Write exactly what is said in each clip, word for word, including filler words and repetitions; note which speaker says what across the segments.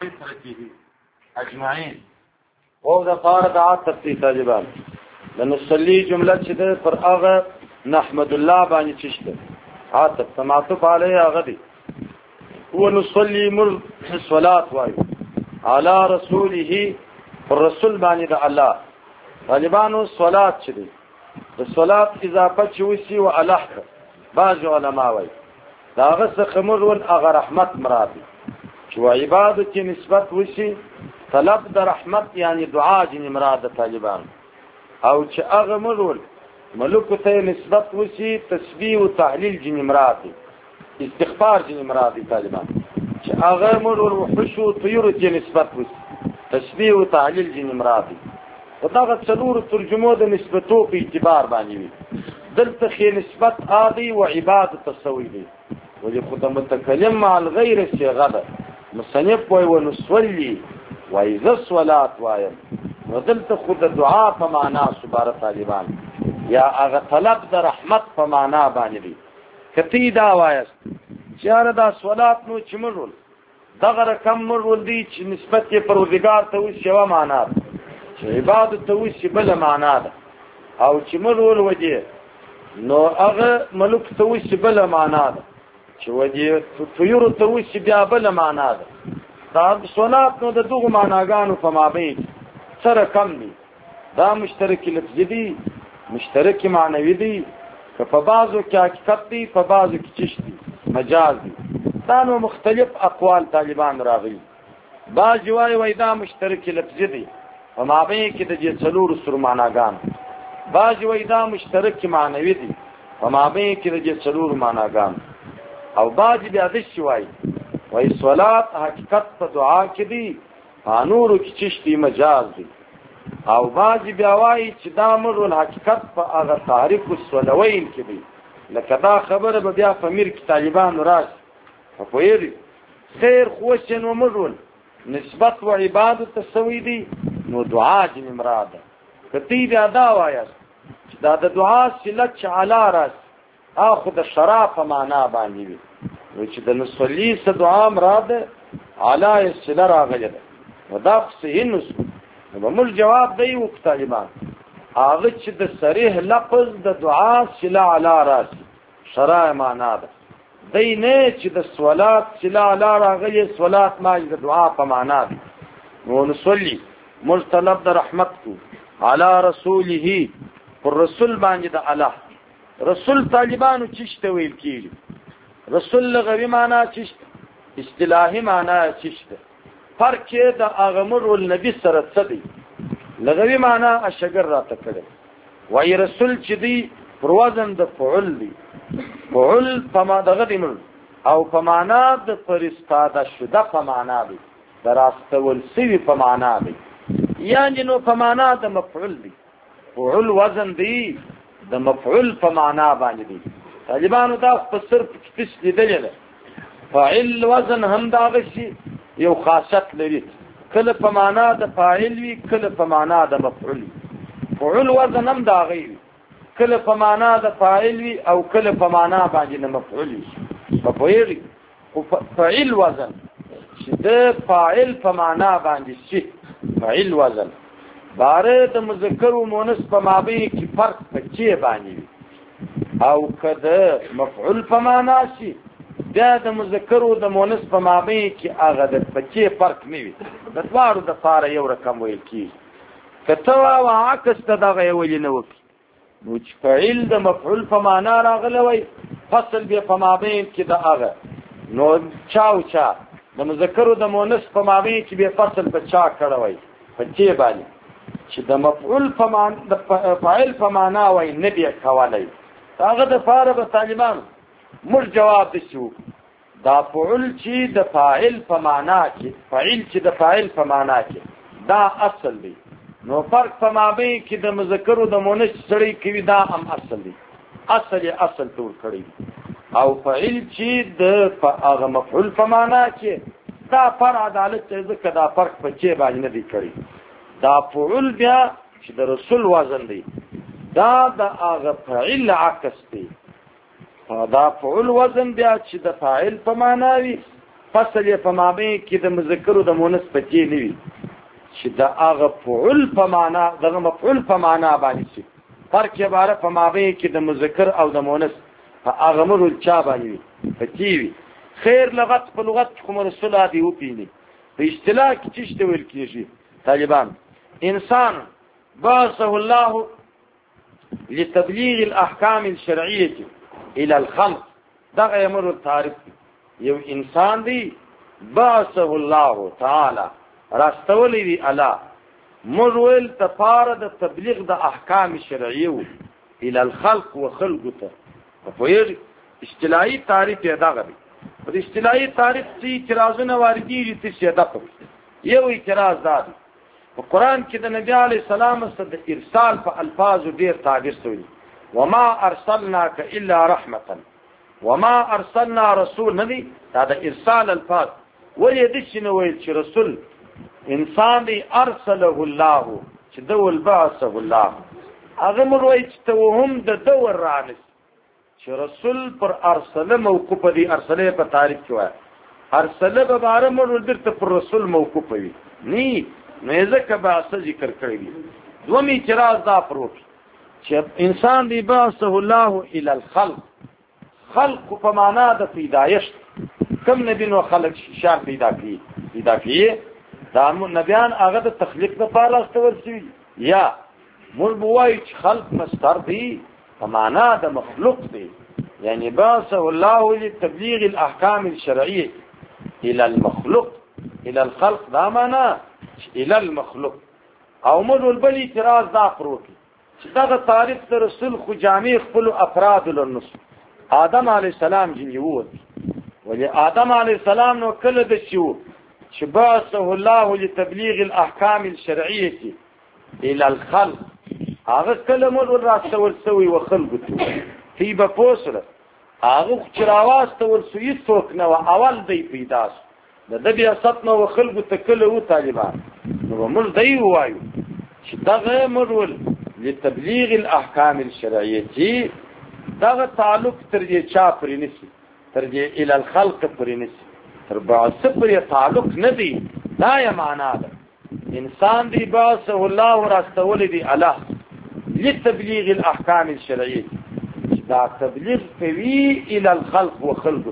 Speaker 1: اجمعين او د فارد عاطف تی طالبان لنصلي جمله چې ده پر هغه نحمد الله باندې چشته عاطف تماتف علی هغه دی هو نصلي مر الصلاه وای على رسوله الرسول باندې د الله طالبانو صلات چې دی د صلات اضافه چې وسی او الح بعض علما وای دا هغه څخه مر ول هغه رحمت مراد چې عبادت کې نسبت وشي طلب د رحمت یعنی دعا جن مراد طالبان او چې هغه مرول ملک ته نسبت وشي تسبیح او تهلیل جن مراد استغفار جن مراد طالبان چې هغه مرول وحشو طيور جن نسبت وشي تسبیح او تهلیل جن مراد وداغه څلور ترجمو د نسبتو په اعتبار باندې وي دلته خې نسبت عادي او عبادت تسوي دي ولې خدای متکلم مع الغير صيغه مصنف وای ونصلي وای ذ الصلاه وای ودلت خود دعا په معنا سبحانه طالبان یا هغه طلب د رحمت په معنا باندې کتی دا وایست چې دا صلات نو چمرول دغه رقم مرول دي چې نسبت یې پروردگار ته وي شوا معنا چې عبادت ته وي بل معنا ده او چې مرول ودی نو هغه ملک ته وي بل معنا ده چې ودی طيور ته وي بیا بل معنا ده دا صلات نو د دغه معناګانو په مابین سره کم دي دا مشترک لفظي دي مشترک معنوي دي که په بعضو کې حقیقت دي په بعضو کې چشتي مجاز دي دا نو مختلف اقوال طالبان راغلي بعض وایي وای دا مشترک لفظي دي په مابین کې د دې څلور سر معناګان بعض وایي دا مشترک معنوي دي په مابین کې د دې څلور معناګان او بعض بیا د شي وایي وای صلات حقیقت په دعا کې دي انورو کې چشتي مجاز دي او بعض بیا وایي چې دا مرول حقیقت په هغه تاریخ الصلوین کې دي لکه دا خبره به بیا په میر کې طالبان راشي په ویری خیر خوشن و مرول نسبت و عبادت تسوي دي نو دعا جن مراده کتی بیا دا وایست چې دا د دعا صلت علی راس اخذ الشرف معنا باندې وي و چې د نصلي س دعا مراد علی الصلاه راغله ودا صحیح نو نو موږ جواب دی و طالبان هغه چې د صریح لفظ د دعا صلاه علی راس شرع معنا ده دی نه چې د صلات صلاه علی راغله صلات ما د دعا په معنا ده نو نصلي مجتلب د رحمت کو علی رسوله پر رسول باندې د الله رسول طالبانو چشته ویل کیږي رسول لغوی معنا چشته اصطلاحي معنا چشته فرق کې د اغمر النبي سره څه دی لغوی معنا اشګر راته کړي وای رسول چې دی پر وزن د فعل دی فعل په معنا دغه دی او په معنا د فرستاده شده په معنا دی دراستول سوي په معنا دی یعنی نو په معنا د مفعول دی فعل وزن دی د مفعول په معنا باندې دی طالبانو دا په صرف کیس لیدل نه فاعل وزن هم دا غشي یو خاصیت لري کله په معنا د فاعل وی کله په معنا د مفعول فعل وزن هم دا غي کله په معنا د فاعل وی او کله په معنا باندې د مفعول په پوری فاعل وزن چې د فاعل په معنا باندې شي فاعل وزن باره د مذکر او مؤنث په مابین کې فرق پچې باندې او کده مفعول په معنا شي دا د مذکر او د مؤنث په مابین کې هغه د پچې فرق نه وي د دوارو د فار یو رقم ویل کی کته او عکس ته دغه ویل نه وکي نو چې فعل د مفعول په معنا راغلی وي فصل به په مابین کې د هغه نو چاو چا د مذکر او د مؤنث په مابین کې به فصل په چا کړه وي پچې باندې چې د مفعول په معنا د فاعل په معنا وای نه دی کولای هغه د فارغ طالبان مر جواب دشو دا فعل چې د فاعل په معنا کې فاعل چې د فاعل په معنا کې دا اصل دی نو فرق په مابین کې د مذکر او د مؤنث سره کوي دا هم اصل دی اصل اصل تور کړی او فاعل چې د هغه مفعول په معنا کې دا پر عدالت ځکه دا فرق په چې باندې نه دی کړی دا فعل بیا چې د رسول وزن دی دا د هغه فاعل عکس دی دا فعل وزن بیا چې د فاعل په معنا وي فصل یې په مابین کې د مذکر او د مؤنث پکې نه وي چې د هغه فعل په معنا دغه مفعول په معنا باندې شي فرق یې باره په مابین کې د مذکر او د مؤنث په هغه مرول چا باندې وي پکې وي خیر لغت په لغت کوم رسول دی وپیني په اصطلاح کې چې څه ویل کېږي طالبان انسان بعثه الله لتبلیغ الاحکام الشرعیه الى الخلق دغه امر تعریف یو انسان دی بعثه الله تعالی راستولی دی الله مرول تفار د تبلیغ د احکام شرعیه الى الخلق وخلق ته په یوه اصطلاحي تعریف یې دغه دی په اصطلاحي تعریف چې اعتراضونه واردېږي څه ده یو اعتراض دا دی په قرآن کې د نبی علیه السلام سره د ارسال په الفاظو ډېر تعبیر شوی وما ارسلناک الا رحمتا وما ارسلنا رسول ندی دا د ارسال الفاظ ولې د شنو ویل چې رسول انسان دی ارسله الله چې دول بعثه الله هغه مر وایي چې توهم د دور رانس چې رسول پر ارسله موقوف دی ارسله په تعریف کې وایي ارسله به بار مر درته پر رسول موقوف وي ني نو ځکه بعثه ذکر کړی دی دوم اعتراض دا پروت چې انسان دی بعثه الله الى الخلق خلق په معنا د پیدایش کوم نبی نو خلق شار پیدا کړي پیدا کړي دا نبیان هغه د تخلیق لپاره استول شي یا مول بوای چې خلق مستر دی په معنا د مخلوق دی یعنی بعثه الله لتبلیغ الاحکام الشرعیه الى المخلوق الى الخلق دا معنا الى المخلوق او مول بل اعتراض دا پروت چې دا تعریف د رسول خو جامع خپل افراد لنص آدم علیه السلام جنیوت ولی آدم علیه السلام نو کله د شو چې بعثه الله لتبلیغ الاحکام الشرعیه الى الخلق هغه کله مول راستول سوی و خلق ته فی بپوسره هغه چې راواستول سوی څوک نو اول دی پیدا د د بیا ست نو خلق ته کله و طالبان نو مول دی وایو چې دغه مول لتبلیغ الاحکام الشرعیه دغه تعلق تر دې چا پرې نشي تر دې ال الخلق پرې نشي تر بعث پرې تعلق نه دی دا یې معنا ده انسان دی بعثه الله راستول دی الله لتبلیغ الاحکام الشرعیه دا تبلیغ کوي ال الخلق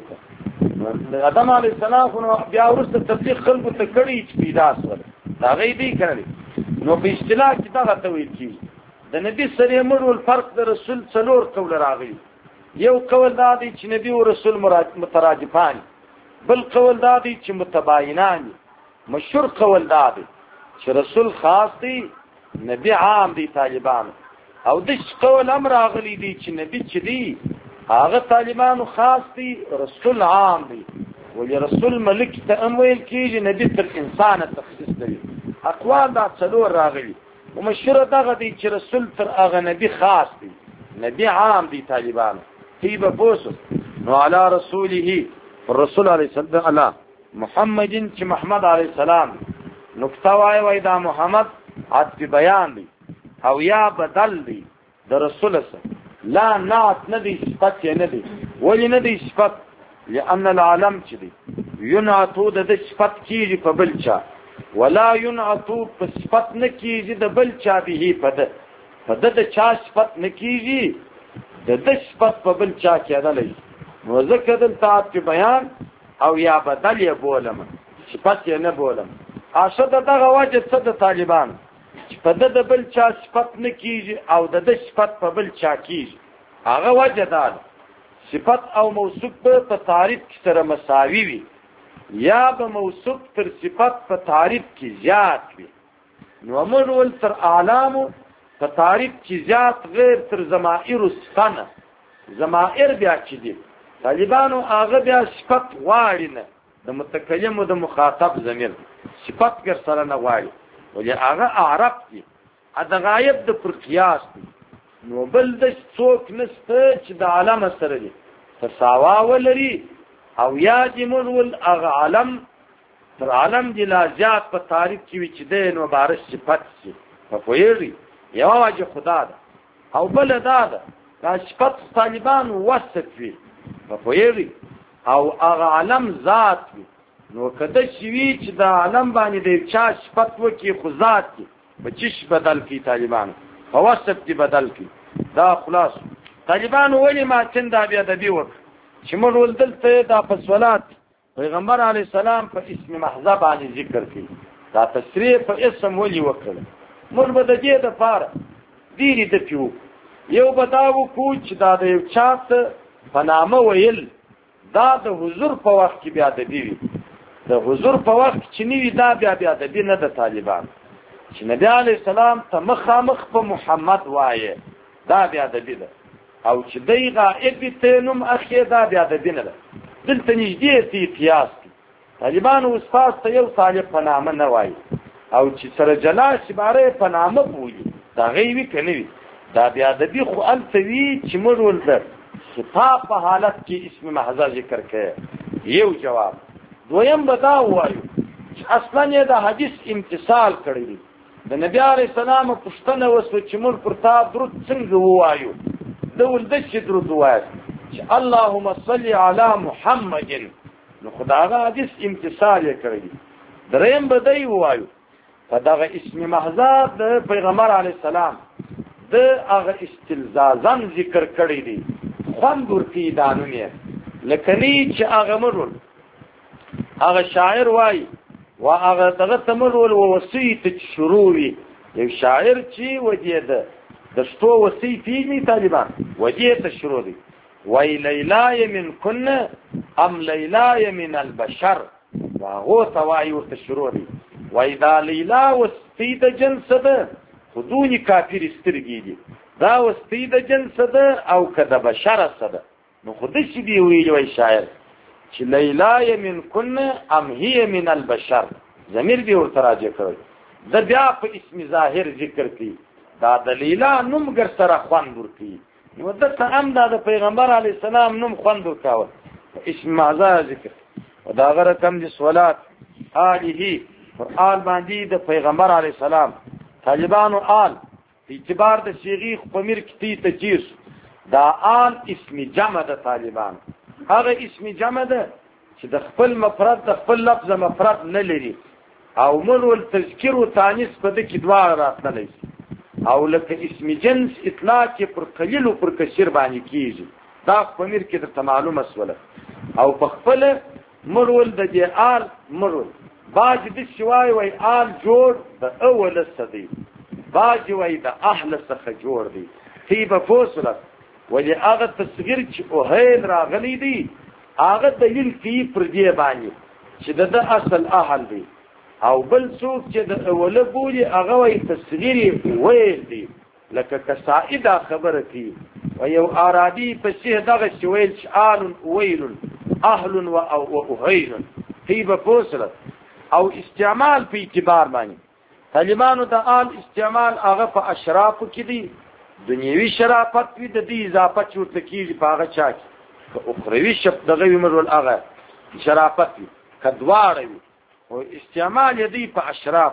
Speaker 1: وخلقه آدم علیه السلام نو بیا ورسته تبلیغ خلق ته کړي چې پیدا سره دا غي دی کړي نو په اصطلاح کې دا ته ویل کیږي د نبی سره مرول فرق د رسول څلور قول راغلی یو قول دا دی چې نبی او رسول مترادفان بل قول دا دی چې متباینان مشهور قول دا دی چې رسول خاص دی نبی عام دی طالبان او د قول امر راغلی دی چې نبی چې دی هغه طالبانو خاص دی رسول عام دی ولی رسول ملک ته امویل کیږي نبی تر انسان تخصیص دی اقوال دا څلور راغلی ومشهور دغه دی چې رسول تر هغه نبی خاص دی نبی عام دی طالبان فی بپوسو نو علی رسوله الرسول علیه السلام علی محمد چې محمد علیه السلام نکته وای وای دا محمد عطف بیان دی او یا بدل دی د رسول سره لا نعت ندی صفت نه دی ولی ندی صفت لأن العالم چې دی ینعتو د صفت کیږي په بل چا ولا ينعتو په صفت نه کیږي د بل چا به پد پد د چا صفت نه کیږي د د صفت په بل چا کې ادلې نو ذکر د تعت بیان او یا بدل یې بولم صفت یې نه بولم اشد دغه وجه څه د طالبان چې پد د بل چا صفت نه کیږي او د د صفت په بل چا کیږي هغه وجه دا صفت او موصوف په تعریف سره مساوي وي یا به موصوف تر صفت په تعریف کې زیات وي نو امر ول تر اعلام په تعریف کې زیات غیر تر ضمائر السنه ضمائر بیا چې دي طالبانو هغه بیا صفت غواړي نه د متکلم او د مخاطب ضمیر صفت ګر سره نه غواړي ولې هغه اعراب دي د غایب د پر قیاس دي نو بل د څوک نسته چې د علامه سره دي تساوا ولري او یا دې مرول اغه عالم تر عالم دی لا زیات په تعریف کې چې د نو بارش صفت شي په پویری یو واجه خدا ده او بل دا ده دا صفت طالبان وصف وي په پویری او اغه عالم ذات وي نو کده شوي چې د عالم باندې د چا صفت وکړي خو ذات کې په چش بدل کی طالبان په وصف کې بدل کی دا خلاص طالبان ولې ما څنګه بیا د دی وک چې موږ ولدلته دا په صلات پیغمبر علی السلام په اسم محض باندې ذکر کړي دا تشریح په اسم ولې وکړه موږ به د دې د پاره دیری د پیو یو بداو کو چې دا د یو چاته په نامه ویل دا د حضور په وخت کې بیا د دی د حضور په وخت چې نیوی دا بیا بیا د دی نه د طالبان چې نبی علی السلام ته مخامخ په محمد وایه دا بیا د دی ده او چې دی غائب ته نوم اخی دا بیا د دی نه ده دلته نږدې تی قیاس طالبان او استاد ته یو طالب په نامه نه وایي او چې سره جلا شباره په نامه بوي دا غیوی کني دا بیا د دی خو التوی چې موږ ولته خطاب په حالت کې اسم محض ذکر کړي یو جواب دویم بدا وایو چې اصلا یې د حدیث امتثال کړی د نبی علیہ السلام پښتنه وسو چې موږ پر تا درود څنګه وایو د ولده چې درود وایو چې اللهم صل علی محمد نو خدای حدیث امتثال یې کړی دریم بدای وایو په دغه اسم محض د پیغمبر علیہ السلام د هغه استلزازن ذکر کړی دی خوند ورکی دانونه لکنی چې هغه مرول هغه شاعر وای و هغه دغه تمرول و وصیت شروعی یو شاعر چې وجیده د شتو وصیت یې طالبان وجیت شروعی وای لیلا من کن ام لیلا من البشر واغو توای ورته شروعی وای دا لیلا وصیت جنس ده خودونی کافر استرګی دي دا وستی د جنس ده او کده بشر سده نو خودش دی ویل وای شاعر چې لیلا من کن ام هی من البشر ضمیر به ورته راځي کړی د بیا په اسم ظاهر ذکر کی دا د لیلا نوم ګر سره خوان ورکی نو د تام دا د پیغمبر علی السلام نوم خوان ورکاو اسم معذا ذکر او دا غره کم دي صلات الیه قرآن باندې د پیغمبر علی السلام طالبانو آل اعتبار د شیخ پمیر کتی تجیز دا آل اسم جمع د طالبان هغه اسم جمع ده چې د خپل مفرد د خپل لفظ مفرد نه لري او مرول تذکر او تانیث په دې کې دواړه راتللی او لکه اسم جنس اطلاق پر قلیل او پر کثیر باندې کیږي دا پمیر کې د معلومه سواله او په خپل مرول د دې آل مرول باج د شوای وای آل جوړ د اول صدی باج وای د اهل څخه جوړ دی تی په فوسله ولی هغه تصغیر چې اوهیل راغلی دی هغه دلیل کی پر دی باندې چې د اصل اهل دی او بل څوک چې د اوله بولی هغه وای تصغیر ویل دی لکه کسائده خبره کی و یو ارادی په شه دغه شویل شال ویل اهل و اوهیل تی په فوسله او استعمال په اعتبار باندې طالبانو د آل استعمال هغه په اشراف کې دي دنیوي شرافت وي د دې اضافه چورته کیږي په هغه چا کې که اخروی شپ دغه ومرول هغه شرافت وي کدواره وي او استعمال دې په اشراف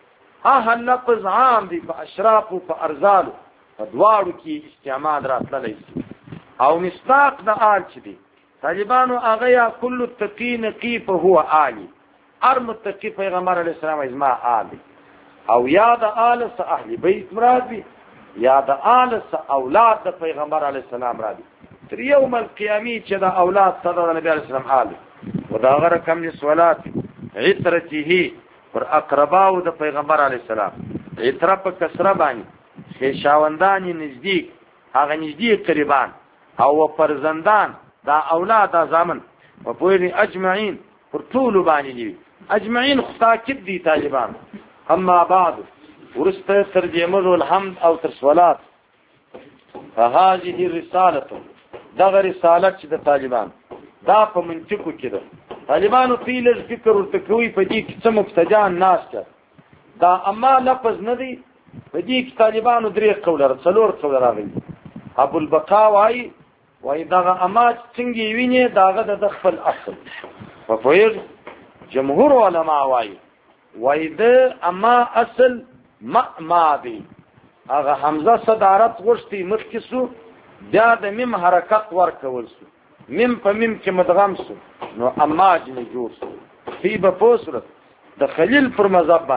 Speaker 1: ها لفظ عام دي په اشراف او په ارزال په دواړو کې استعمال راتللی او مصداق د آل چې دي طالبانو هغه یا کل التقین قیف هو آلی ار متقی پیغمبر علیہ السلام ازما آل او یا د آل س اهل بیت مراد بی یا د آل س اولاد د پیغمبر علیہ السلام را دي تر یوم القیامی چې د اولاد صدر نبی علیہ السلام آل و دا غره کم دي صلات عطرته پر اقرباو د پیغمبر علیہ السلام عطر په کسره باندې خیشاوندانی نزدیک هغه نزدیک قریبان او فرزندان دا اولاد دا زامن و پوری اجمعین پر طول باندې دي اجمعین خطاکب دي طالبان اما بعد ورسته ترجمه الحمد او ترسولات فهذه الرساله دغه رساله چې د طالبان دا په منطقو کې ده طالبانو پیل فکر ورته کوي په دې کې څه مبتدان ناشته دا اما لفظ نه دی په دې کې طالبانو درې قول څلور قول راغلي ابو البقاء وايي وايي دغه اما څنګه ویني داغه د خپل اصل په فویر جمهور علما وايي وايي د اما اصل ما ما دی هغه حمزه صدارت ورشتي مخکسو بیا د میم حرکت ورکول سو میم په میم کې مدغم سو نو اما جن جوړ سو فی به پوسرت د خلیل پر مذهب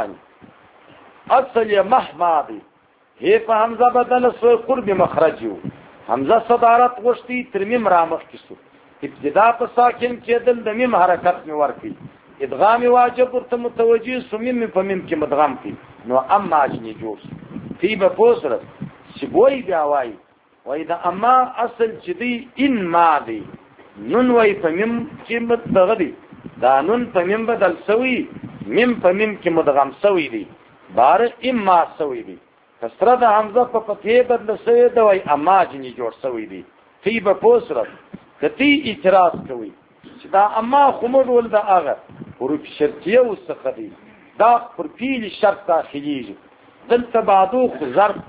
Speaker 1: باندې اصل یې مهما دی هی په حمزه بدل سو قرب مخرج یو حمزه صدارت غشتي تر میم رامخ کیسو ابتدا په ساکن کېدل د میم حرکت می ورکی ادغام واجب ورته متوجی سو میم په میم کې مدغام کی نو اما اجنی جوړ فی به پوسرت شبوی بیا وای وای دا اما اصل چې دی ان ما دی نون وای په میم کې مدغه دی دا نون په میم بدل سوی میم په میم کې مدغم سوی دی بار اما سوی دی کسره د حمزه په فتحه بدل سوی دی وای اما جنی جوړ سوی دی فی به پوسرت کتی اعتراض کوي چې دا اما خمر ول دا هغه حروف شرطیه وسخه دی دا پر پیل شرط داخليږي دلته بعدو ظرف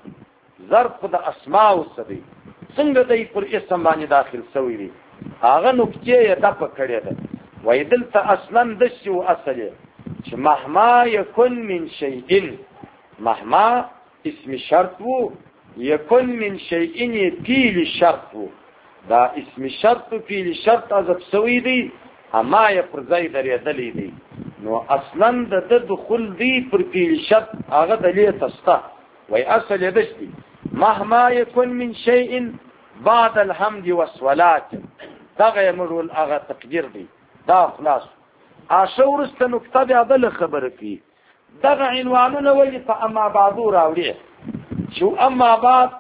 Speaker 1: ظرف د اسماء وسدي څنګه دای پر اسم باندې داخل سوی دی هغه نقطه یې د پکړه ده وای دلته اصلا د شی او اصله چې مهما یکن من شیء مهما اسم شرط وو یکن من شیء پیل شرط وو دا اسم شرط پیل شرط عذب سوی دی اما یې پر ځای درېدلې دی نو اصلا د دخول دی پر پیل شرط هغه دلیل تستا وای اصل یې دشتي مهما یکن من شیء بعد الحمد والصلاه دغه مرول هغه تقدیر دی دا خلاص اشورست نقطه بیا بل خبره کی دغه عنوانونه ولی په اما بعضو راوړي شو اما بعد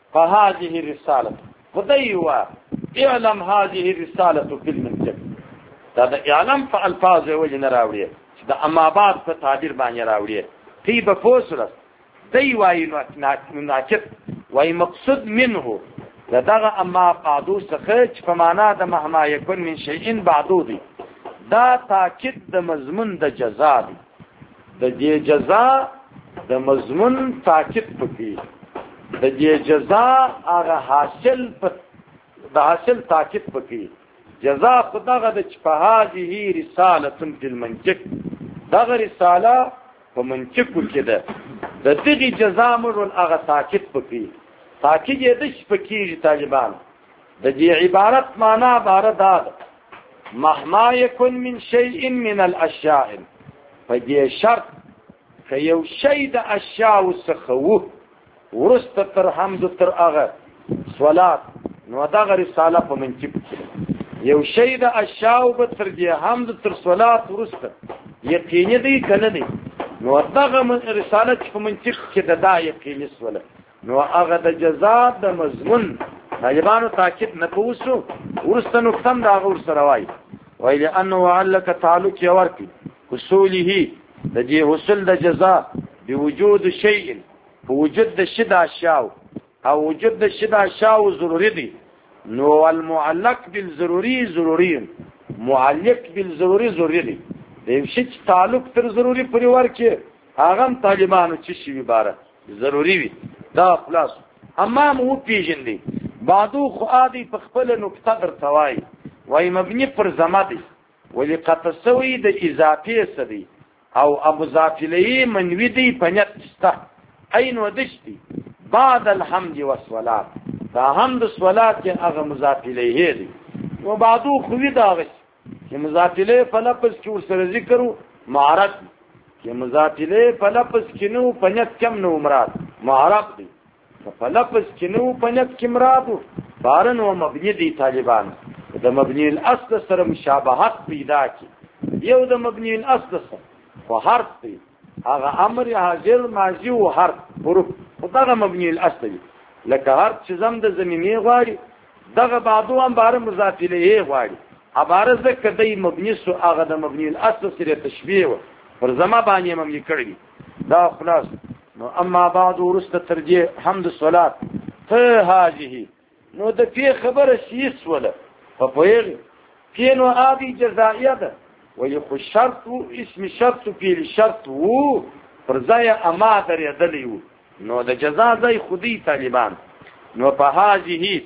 Speaker 1: فهذه الرساله خدایوا اعلم هذه الرساله في المنطق دا د اعلم په الفاظ ولی نه راوړي دا اما بعد په تعبیر باندې راوړي فی به پوسرت دی وای نو ناکت وای مقصود منه دغه اما بعدو څخه چې په معنا د مهما یکن من شیء بعدو دی دا تاکید د مضمون د جزا دی د دې جزا د مضمون تاکید پکې د دې جزا هغه حاصل په د حاصل تاکید پکې جزا خدغه د چپهاجه رساله فی المنطق دغه رساله په منطق کې ده د دې جزا مرول هغه تاکید پکې تاکید یې د شپکیږي طالبان د دې عبارت معنا بار داد مهما یکن من شیء من الاشیاء فدې شرط که یو شی د اشیاء وسخو ورست تر حمد تر هغه صلات نو دغه رساله په منطق کې یو شی د اشیاء به تر دې حمد تر صلات ورست یقیني دی کنه دی نو دغه رساله په منطق کې د دا یقیني سوله نو هغه د جزا د مضمون طالبانو تاکید نه کوسو ورسته نو ختم دا غور سره وای وای لانه علق تعلق یورکی حصوله د دې حصول د جزا بوجود شیء وجود د شدا شاو او وجود د شدا شاو ضروری دی نو المعلق بالضروري ضروري معلق بالضروري ضروري دی د شي تعلق تر ضروري پرور کې هغه طالبانو چې شی عبارت ضروری وي دا خلاص اما مو پیژندې بعدو خو عادي په خپل نقطه در توای وای مبني پر زمادي ولي قطسوي د اضافي سدي او ابو ظافلي منوي دي پنځت ستا عین ودشتي بعد الحمد والصلاه دا حمد والصلاه کې هغه مضاف الیه دي و بعدو خو وی دا غش چې مضاف الیه په لفظ کې ورسره ذکر معرب چې مضاف الیه په لفظ کې نو پنځت کم نو مراد معرب دي په لفظ کې نو پنځت کې مراد بارن او مبني دي طالبان د مبني الاصل سره مشابهت پیدا کی یو د مبني الاصل سره خو حرف دی هغه امر حاضر ماضی او حرف حروف خدغه مبني الاصل دی لکه حرف چې زم د زمینی غواړي دغه بعدو هم بار مضاف الیه غواړي عبارت ذکر دی مبني سو هغه د مبني الاصل سره تشبیه پر زما باندې ممنی کړی دا خلاص نو اما بعد ورست ترجیح حمد الصلات ته هاجه نو د پی خبره شیس ولا فپویغ کینو عادی جزائیه ده ولی خو شرط و اسم شرط پیل شرط و پر ځای اما درېدلی و نو د جزا ځای خودی طالبان نو په هاجه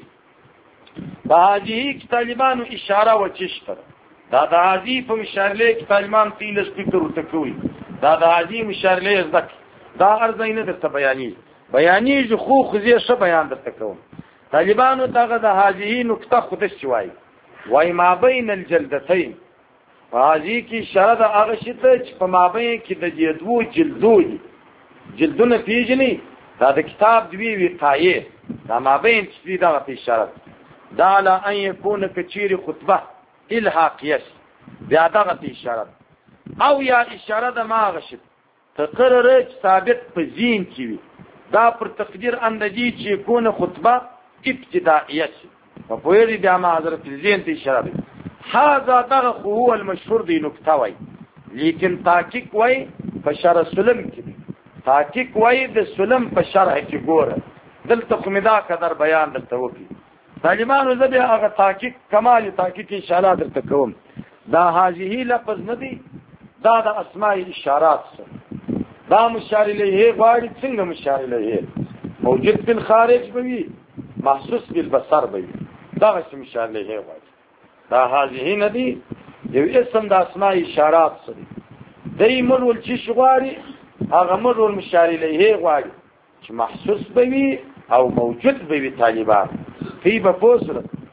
Speaker 1: په هاجه کې طالبانو اشاره و چشتر دا د هاجه په مشارله کې طالبان تیل سپیکر ورته کوي دا د هاجه مشارله زک دا ارزاینه درته بیانی بیانی جو خو خزیه ش بیان درته کوم طالبانو دغه د هاجه نقطه خودش وای وای ما بین الجلدتين حاجی کی اشاره د هغه شی ته چې په مابین کې د دې دوه جلدو دي جلدونه پیژني دا د کتاب دوی وقایه دا مابین چې دا په اشاره دا لا ان يكون کچیر خطبه الحاقیه بیا دا په اشاره او یا اشاره د ما غشت تقرر ثابت په ذهن کې وي دا پر تقدیر اندجی چې يكون خطبه ابتدائیه په پوری بیا ما حضرت ذهن ته اشاره ده هذا دغه هو المشهور دی نکته وای لیکن تحقیق وای په شرح سلم کې تحقیق وای د سلم په شرح کې ګوره دلته کومدا قدر بیان دلته وکي طالبانو زبې هغه تحقیق کمال تحقیق ان شاء الله درته کوم دا هذه لفظ ندی دا د اسماء اشارات سره دا مشار الیه غواړي څنګه مشار الیه موجود بالخارج بوي محسوس بالبصر بوي دا څه مشار الیه غواړي دا هذه ندی یو اسم د اسماء اشارات سره دای مرول چې شغاري هغه مرول مشار الیه غواړي چې محسوس بوي او موجود بوي طالبان فی بفوسر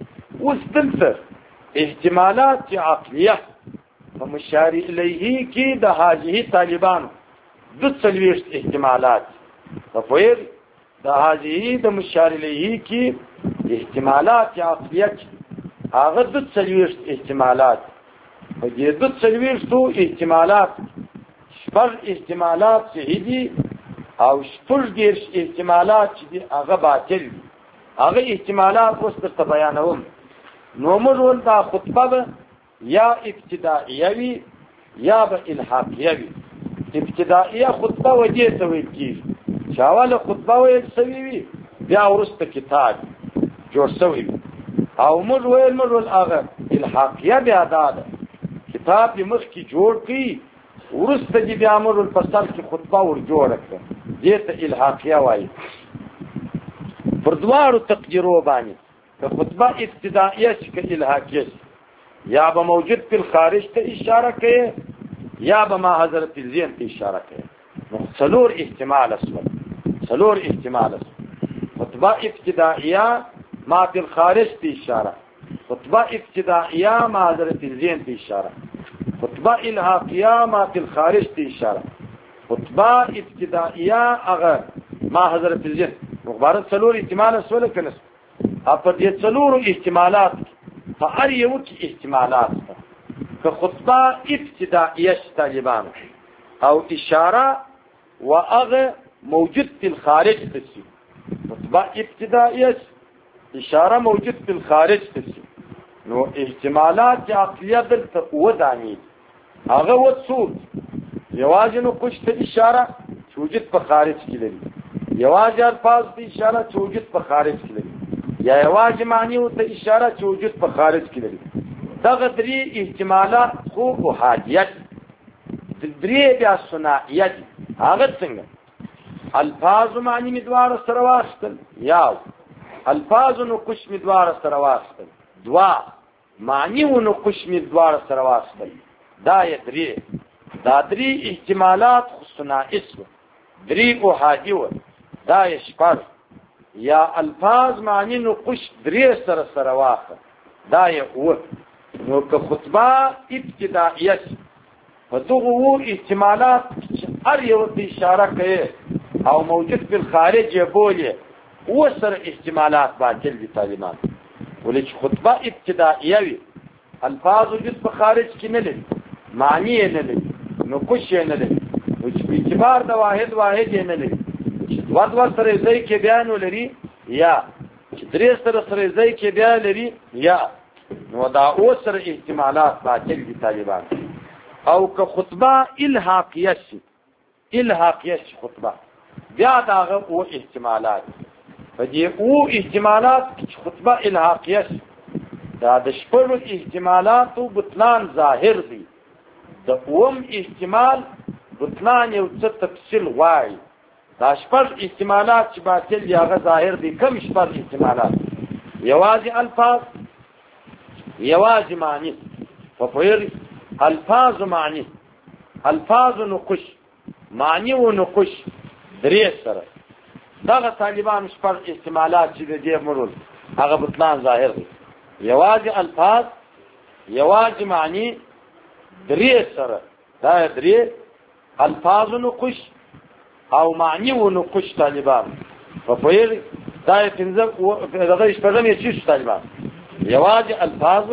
Speaker 1: وستنتر احتمالات عقلیه فمشار الیه کی د هذه طالبان د څلويشت احتمالات فویر د هذه د مشار الیه کی احتمالات عقلیه هغه د څلويشت احتمالات په دې د څلويشتو احتمالات شپږ احتمالات صحیح دي او شپږ دیرش احتمالات چې دي هغه باطل دي هغه احتمالات اوس درته بیانوم نو موږ دا خطبه یا ابتدائیه وي یا به الحاقیه وي ابتدائیه خطبه وجه ته ویل کیږي شاواله خطبه ویل سوي وي بیا ورسته کتاب جوړ سوي او موږ ویل موږ هغه الحاقیه بیا دا کتاب یې مخ کی جوړ کی ورسته دې بیا موږ په سر کې خطبه ور جوړ کړه دې ته الحاقیه وایي پر دوارو تقدیرو باندې که خطبه ابتدائیه چې که الحاقیه یا به موجود په خارج ته اشاره کوي یا به ما حضرت الذهن ته اشاره کوي نو څلور احتمال اسمه څلور احتمال اسمه خطبه ابتدائیه ما په خارج ته اشاره خطبه ابتدائیه ما حضرت الذهن ته اشاره خطبه الحاقیه ما په خارج ته اشاره خطبه ابتدائیه هغه ما حضرت الذهن مخبارت څلور احتمال اسوله کنه په دې څلورو احتمالات په هر یو کې احتمالات که خطبه ابتدائیه طالبان او اشاره واغه موجود في الخارج تسي خطبه ابتدائیه اشاره موجود في الخارج تسي نو احتمالات عقلیه دلته ودانی هغه وڅول یوازې نو کوشته اشاره موجود په خارج کې لري یوازې الفاظ د اشاره موجود په خارج کې لري یا یوازې معنی او ته اشاره چې وجود په خارج کې لري دغه درې احتمالات خو او حاجیت درې بیا ثنائیت هغه څنګه الفاظ معنی مدوار سره واستل یا الفاظ نو قش مدوار سره واستل دوا معنی نو قش مدوار سره واستل دا یې درې دا درې احتمالات خو ثنائیت درې او حاجیت دا یې شپږ یا الفاظ معنی نو قش درې سره سره واخه دا یې و نو که خطبه ابتدائیه په دغه وو احتمالات هر یو ته اشاره کوي او موجود په خارج یې بولي و سره احتمالات باطل دي طالبان ولې چې خطبه ابتدائیه وي الفاظ وجود په خارج کې نه لري معنی نه لري نو قش نه لري او چې په اعتبار د واحد واحد نه لري ود ود سره ځای کې بیان ولري یا درې سره سره ځای کې بیان لري یا نو دا او سره احتمالات باطل دي طالبان او که خطبه الحاقیه شي الحاقیه شي خطبه بیا داغه او احتمالات فدې او احتمالات خطبه الحاقیه شي دا د شپږو احتمالاتو بطلان ظاهر دي د اوم احتمال بطلان یو څه تفصیل غواړي دا شپږ احتمالات چې باطل دي هغه ظاهر دي کم شپږ احتمالات یوازې الفاظ یوازې معنی ففویر الفاظ معنی الفاظ نقش معنی و نقش درې سره دغه طالبان شپږ احتمالات چې دې مرول هغه بطلان ظاهر دي یوازې الفاظ یوازې معنی درې سره دا درې الفاظ نقش او معنی و نقش طالبان په پوهیږي دا پنځه دغه شپږم یې چې طالبان یوازې الفاظ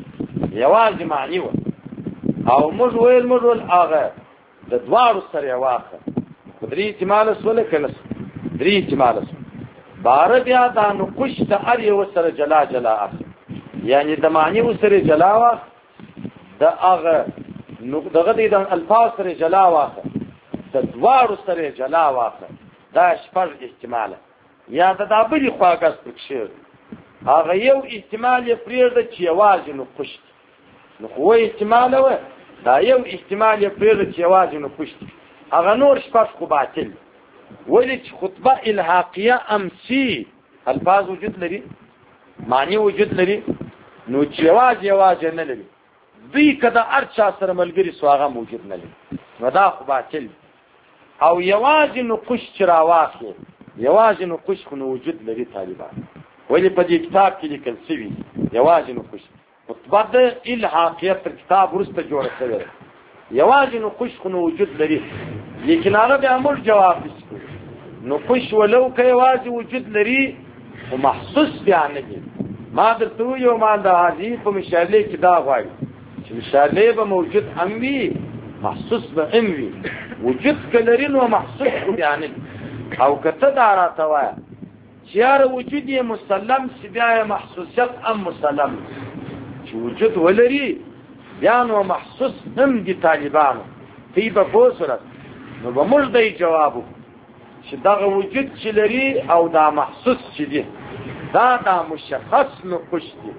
Speaker 1: یوازې معنی و او موږ ویل موږ ول هغه د دوارو سره واخه درې احتمال سره کنه درې احتمال بار بیا دا نقش ته هر یو سره جلا جلا اخ یعنی د معنی و سره جلا واخ د هغه دغه د الفاظ سره جلا واخه د دوارو سره جلا واخه دا شپږ احتمال یا د دابلی خواګس پکښه هغه یو احتمال یې پرېږده چې یوازې نقش نو خو احتمال و دا یو احتمال یې پرېږده چې یوازې نقش هغه نور شپږ خو باطل ولې چې خطبه الحاقیه امسی الفاظ وجود لري معنی وجود لري نو چې یوازې یوازې نه لري دوی کده هر چا سره ملګري سو هغه موجود نه لري نو دا خو باطل او یوازې نقش چې راواخلي یوازې نقش خو نو وجود لري طالبان ولې په دې کتاب کې لیکل شوی یوازې نقش خطبه د الحاقیه تر کتاب ورسته جوړه شوی یوازې نقش خو نو وجود لري لیکن هغه به امر جواب نشي نقش ولو که یوازې وجود لري او محسوس بیان نه ما درته یو ما د حاجی په مشالې کې دا غواړي چې مشالې به موجود هم وي محسوس به هم وي وجود کلري نو محسوس بیان او کته دا راته وایي چې یاره وجود یې مسلم چې بیا محسوسیت هم مسلم چې وجود ولري بیا نو محسوس هم دي طالبانو تی به پوه صورت نو به موږ دی جواب چې دغه وجود چې لري او دا محسوس چې دي دا دا مشخص نقش دي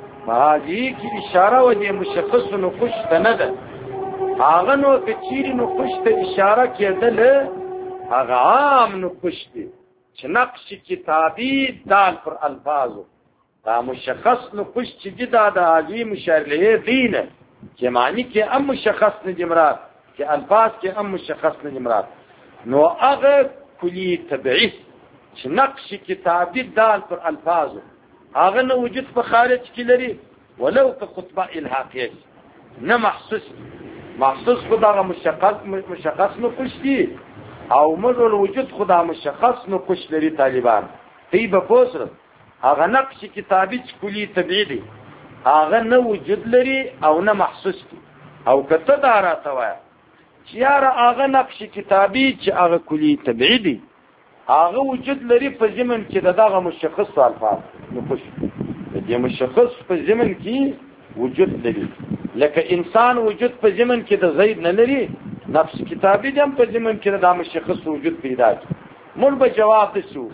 Speaker 1: مهاجی کی اشاره و دې مشخص نقش ته نه ده هغه نو کچيري نقش ته اشاره کېدل هغه عام نقش دي چې نقش کتابي دال پر الفاظو دا مشخص نقش چې دي دا د حاجی مشارله دینه چې معنی کې هم مشخص نه جمرات چې الفاظ کې هم مشخص نه جمرات نو هغه کلی تبعی چې نقش کتابی دال پر الفاظو هغه نه وجود په خارج کې لري ولو که خطبه الحاقیه نه محسوس محسوس خدای مشخص مشخص نقش دي او مزول وجود خدای مشخص نقش لري طالبان تی به پوسره هغه نقش کتابی چې کلی تبعی دي هغه نه وجود لري او نه محسوس دي او کته دارا توای چې یاره هغه نقش کتابی چې هغه کلی تبعی دي هغه وجود لري په زمن کې دغه مشخص الفاظ نقش دي مشخص په زمن کې وجود لري لکه انسان وجود په زمن کې د زید نه لري نفس کتابی دم په زمن کې د مشخص وجود پیدا کی مول به جواب دسو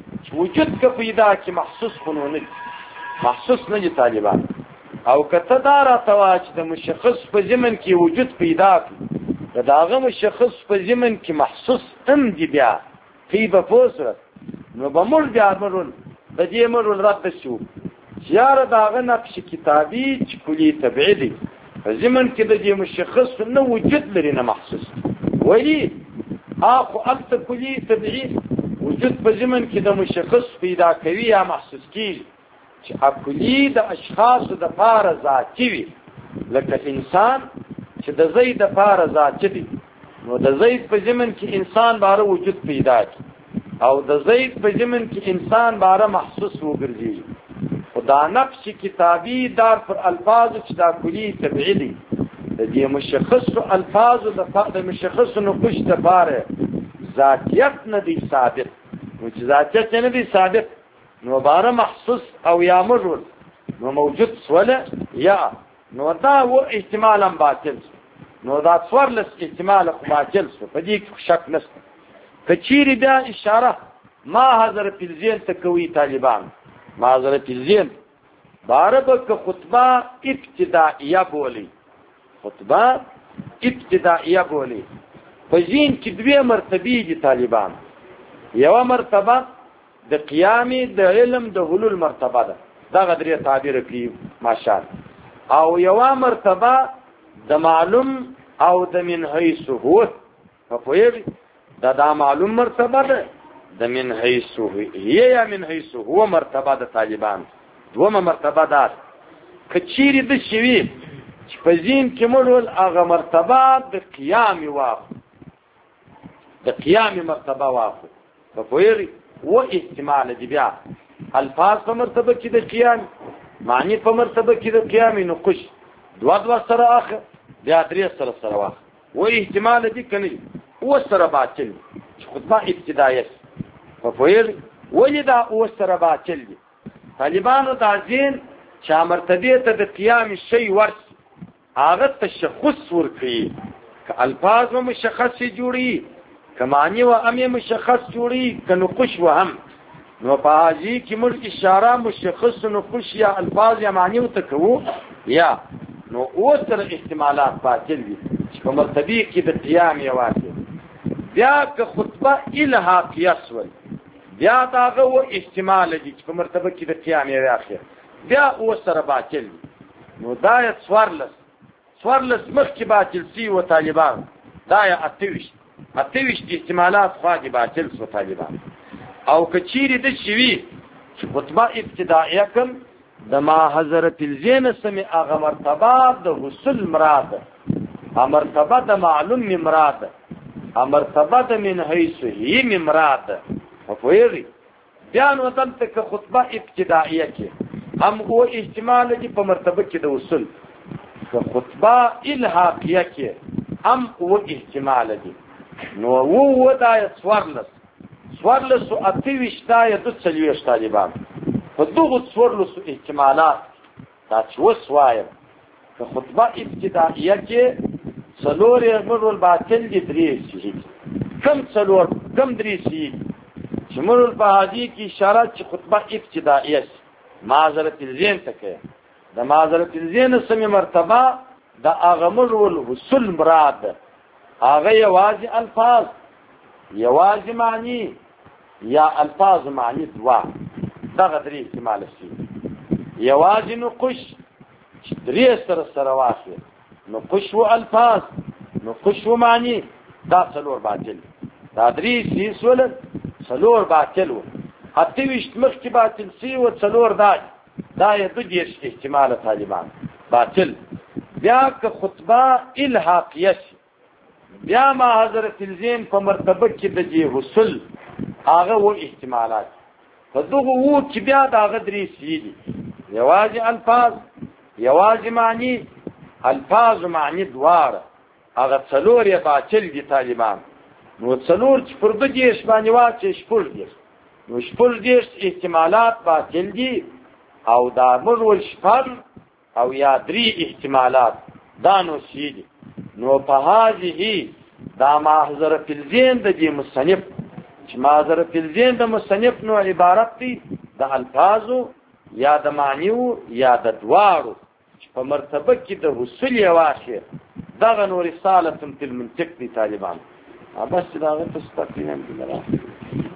Speaker 1: وجود که پیدا کی محسوس خنونه محسوس نه دي طالبان او کته دارا تواج د مشخص په زمن کې وجود پیدا کی داغه مشخص په زمن کې محسوس هم دي بیا فی بفوسرت نو بمول بیا مرون د دې مرون رد شو یاره داغه نقش کتابی چې کلی تبعی دي زمن کې د دې مشخص نه وجود لري نه محسوس ولی اخو اکثر کلی تبعی وجود په زمن کې د مشخص پیدا کوي یا محسوس کیږي چې اکلی د اشخاص د پاره ذاتی وي لکه انسان چې د زید د پاره ذاتی دي نو د زید په زمن کې انسان باره وجود پیدا کی او د زید په زمن کې انسان باره محسوس وګرځي خدا نقش کتابی دار پر الفاظ چې دا کلی تبعی دي د دې مشخص الفاظ د مشخص نقش د پاره ذاتیت نه دي ثابت نو چې ذاتیت نه دي ثابت نو باره محسوس او یا مجرد نو موجود سوله یا نو دا و احتمالا باطل نو دا څورلس احتمال باطل سو په دې شک نشته کچيري بیا اشاره ما حضرت الزين تکوي طالبان ما حضرت الزين باربک خطبه ابتدائیه بولی خطبه ابتدائیه بولی په زین کې دوه مرتبه دي طالبان یو مرتبه د قیام د علم د حلول مرتبه ده دا غدری تعبیر کوي ماشاءالله او یو مرتبه د معلوم او د من حیث هو په پوهې دا د معلوم مرتبه ده د من حیث هو یا من حیث هو مرتبه د طالبان دومره مرتبه ده کچيري د شوی چې په ذهن کې مړول هغه مرتبه د قیام واخلو د قیام مرتبه واخلو په پوهېږي و احتمال دي بیا الفاظ په مرتبه کې د قیام معنی په مرتبه کې د قیام نو قش دوه دوه سره اخ بیا درې سره سره واخ و احتمال دي کني و سره باطل چې خطبه ابتدایه په پوهېږي ولې دا و سره باطل دي طالبانو دا ذهن چې مرتبه ته د قیام شی ورس هغه تشخص ورکړي که الفاظ و مشخص جوړي که معنی و امې مشخص جوړي که نقش و هم نو په حاجی کې موږ اشاره مشخص نقش یا الفاظ یا معنی ته کوو یا نو او سره احتمالات باطل دي چې په مرتبه کې د قیام یوازې بیا که خطبه الحاقیه سول بیا داغه و احتمال دي چې په مرتبه کې د قیام یوازې بیا او سره باطل دي نو دا یې څوارلس څوارلس مخکې باطل سی و طالبان دا یې اتهویشت اتهویشت احتمالات خوا دي باطل سو طالبان او کچيري د شوي چې خطبه ابتدائیه کوم د ما حضرت الزین سمي هغه مرتبه د حصول مراد ا مرتبه د معلوم مراد ا مرتبه د من حيث هي مراد په ویری بیان وطن ته خطبه ابتدائیه کې هم هو احتمال دي په مرتبه کې د وصول خطبه الحاقیه کې هم هو احتمال دي نو وو ودا څوارلس څوارلسو اتهویشت یا د څلوېښت طالبان په دغو څوارلسو احتمالات دا چې اوس وایم که خطبه ابتدائیه کې څلور یې مرول باطل دي درې صحیح کم څلور کم درې صحیح چې مرول په حاجي کې اشاره چې خطبه ابتدائیه معذرت الذهن ته کوي د معذرت الذهن سمې مرتبه د هغه مرول حصول مراد هغه یوازې الفاظ یوازې معنی یا الفاظ معنی دوا دغه درې احتمال شي یوازې نقش درې سره سره واخلي نقش و الفاظ نقش و معنی دا څلور باطل دا درې شي سول څلور باطل و اتهویشت مخکې باطل شي و څلور دا دا یې دوه دېرش احتمال طالبان باطل بیا که خطبه الحاقیه شي بیا ما حضرت الزین په مرتبه کې د دې حصول هغه و احتمالات په دغه وو چې بیا د هغه درې سي دي یوازې الفاظ یوازې معنی الفاظ معنی دواړه هغه څلور یې باطل دي طالبان نو څلور چې پر دوه دېرش باندې واچي شپږ دېرش نو شپږ دېرش احتمالات باطل دي او دا مرول شپږ او یا درې احتمالات دا نو سي دي نو په هذه دا محضر فی الذهن د دې مصنف چې محضر فی الذهن د مصنف نو عبارت دی د الفاظو یا د معنیو یا د دواړو چې په مرتبه کې د حصول واخر دغه نو رساله فی المنطق دی طالبان بس دا غته تقریبا